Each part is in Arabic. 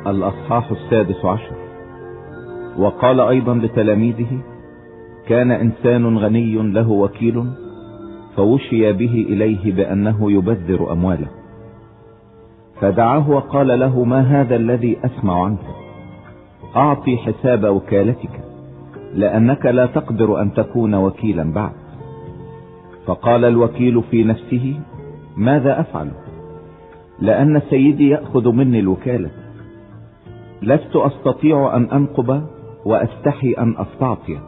الأصحاح 16. وقال أيضا لتلاميذه: كان إنسان غني له وكيل، فوشي به إليه بأنه يبذر أمواله، فدعاه وقال له: ما هذا الذي أسمع عنك؟ أعطي حساب وكالتك، لأنك لا تقدر أن تكون وكيلا بعد. فقال الوكيل في نفسه: ماذا أفعل؟ لأن سيدي يأخذ مني الوكالة، لست أستطيع أن أنقب وأستحي أن أستعطي.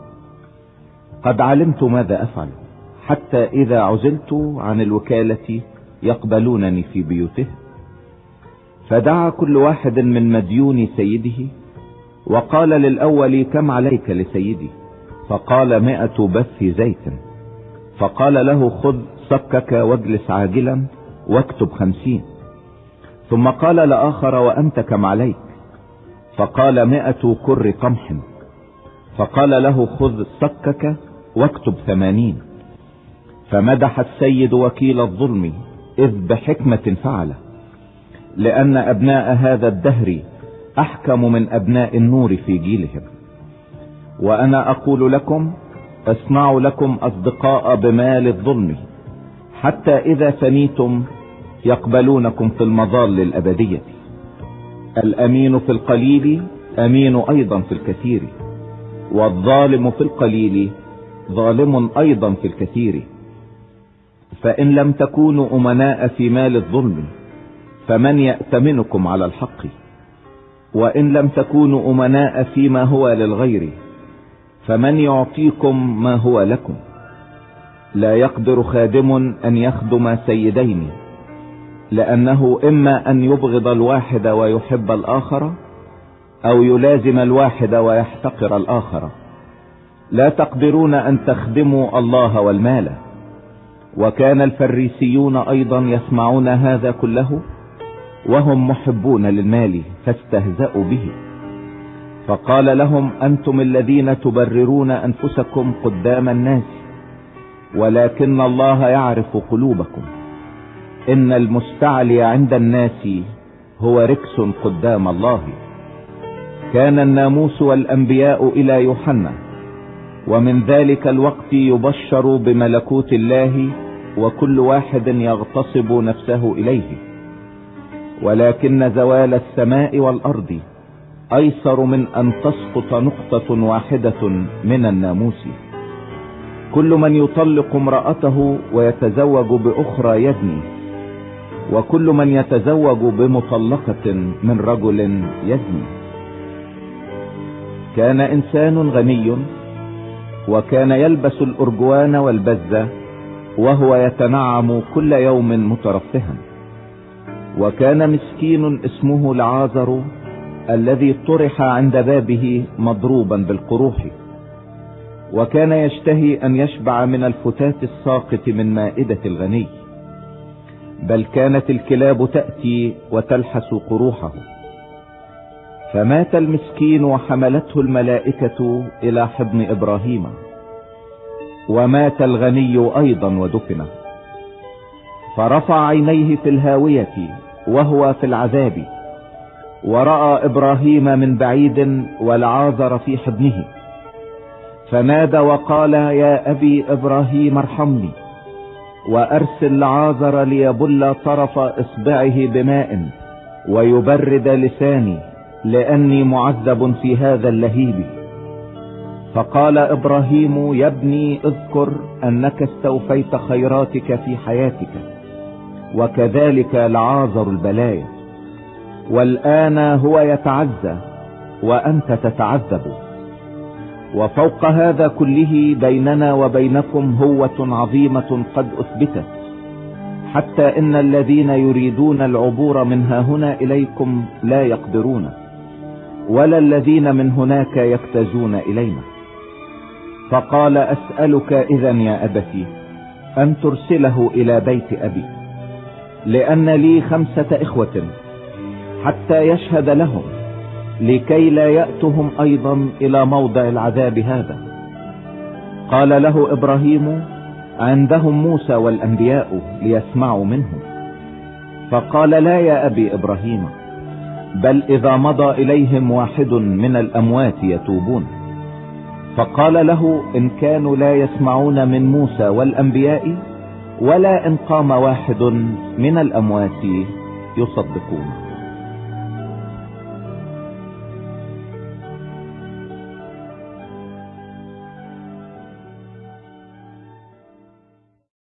قد علمت ماذا أفعل، حتى إذا عزلت عن الوكالة يقبلونني في بيوتهم. فدعا كل واحد من مديون سيده وقال للأول: كم عليك لسيدي؟ فقال: 100 بث زيت. فقال له: خذ صكك واجلس عاجلا واكتب 50. ثم قال لآخر: وأنت كم عليك؟ فقال: 100 كر قمح. فقال له: خذ صكك واكتب 80. فمدح السيد وكيل الظلم، إذ بحكمة فعله، لأن أبناء هذا الدهر أحكم من أبناء النور في جيلهم. وأنا أقول لكم: اصنعوا لكم أصدقاء بمال الظلم، حتى إذا فنيتم يقبلونكم في المظال الأبدية. الأمين في القليل أمين أيضا في الكثير، والظالم في القليل ظالم أيضا في الكثير. فإن لم تكونوا أمناء في مال الظلم، فمن يأتمنكم على الحق؟ وإن لم تكونوا أمناء فيما هو للغير، فمن يعطيكم ما هو لكم؟ لا يقدر خادم أن يخدم سيدين، لأنه إما أن يبغض الواحد ويحب الآخر، أو يلازم الواحد ويحتقر الآخر. لا تقدرون أن تخدموا الله والمال. وكان الفريسيون أيضا يسمعون هذا كله، وهم محبون للمال، فاستهزأوا به. فقال لهم: أنتم الذين تبررون أنفسكم قدام الناس، ولكن الله يعرف قلوبكم. إن المستعلي عند الناس هو ركس قدام الله. كان الناموس والأنبياء إلى يوحنا، ومن ذلك الوقت يبشر بملكوت الله، وكل واحد يغتصب نفسه إليه. ولكن زوال السماء والأرض أيسر من أن تسقط نقطة واحدة من الناموس. كل من يطلق امرأته ويتزوج بأخرى يزني، وكل من يتزوج بمطلقة من رجل يزني. كان إنسان غني، وكان يلبس الأرجوان والبزة، وهو يتنعم كل يوم مترفها. وكان مسكين اسمه لعازر، الذي طرح عند بابه مضروبا بالقروح. وكان يشتهي أن يشبع من الفتات الساقط من مائدة الغني، بل كانت الكلاب تأتي وتلحس قروحه. فمات المسكين وحملته الملائكة إلى حضن إبراهيم. ومات الغني أيضا ودفن. فرفع عينيه في الهاوية وهو في العذاب، ورأى إبراهيم من بعيد ولعازر في حضنه، فنادى وقال: يا أبي إبراهيم ارحمني، وأرسل لعازر ليبل طرف إصبعه بماء ويبرد لساني، لأني معذب في هذا اللهيب. فقال إبراهيم: يا ابني اذكر أنك استوفيت خيراتك في حياتك، وكذلك لعازر البلايا، والآن هو يتعزى وأنت تتعذب. وفوق هذا كله بيننا وبينكم هوة عظيمة قد أثبتت، حتى إن الذين يريدون العبور من ها هنا إليكم لا يقدرون، ولا الذين من هناك يجتازون إلينا. فقال: أسألك إذن يا أبتي أن ترسله إلى بيت أبي، لأن لي 5 إخوة، حتى يشهد لهم، لكي لا يأتهم أيضا إلى موضع العذاب هذا. قال له إبراهيم: عندهم موسى والأنبياء ليسمعوا منهم. فقال: لا يا أبي إبراهيم، بل اذا مضى اليهم واحد من الاموات يتوبون. فقال له: ان كانوا لا يسمعون من موسى والانبياء، ولا ان قام واحد من الاموات يصدقون.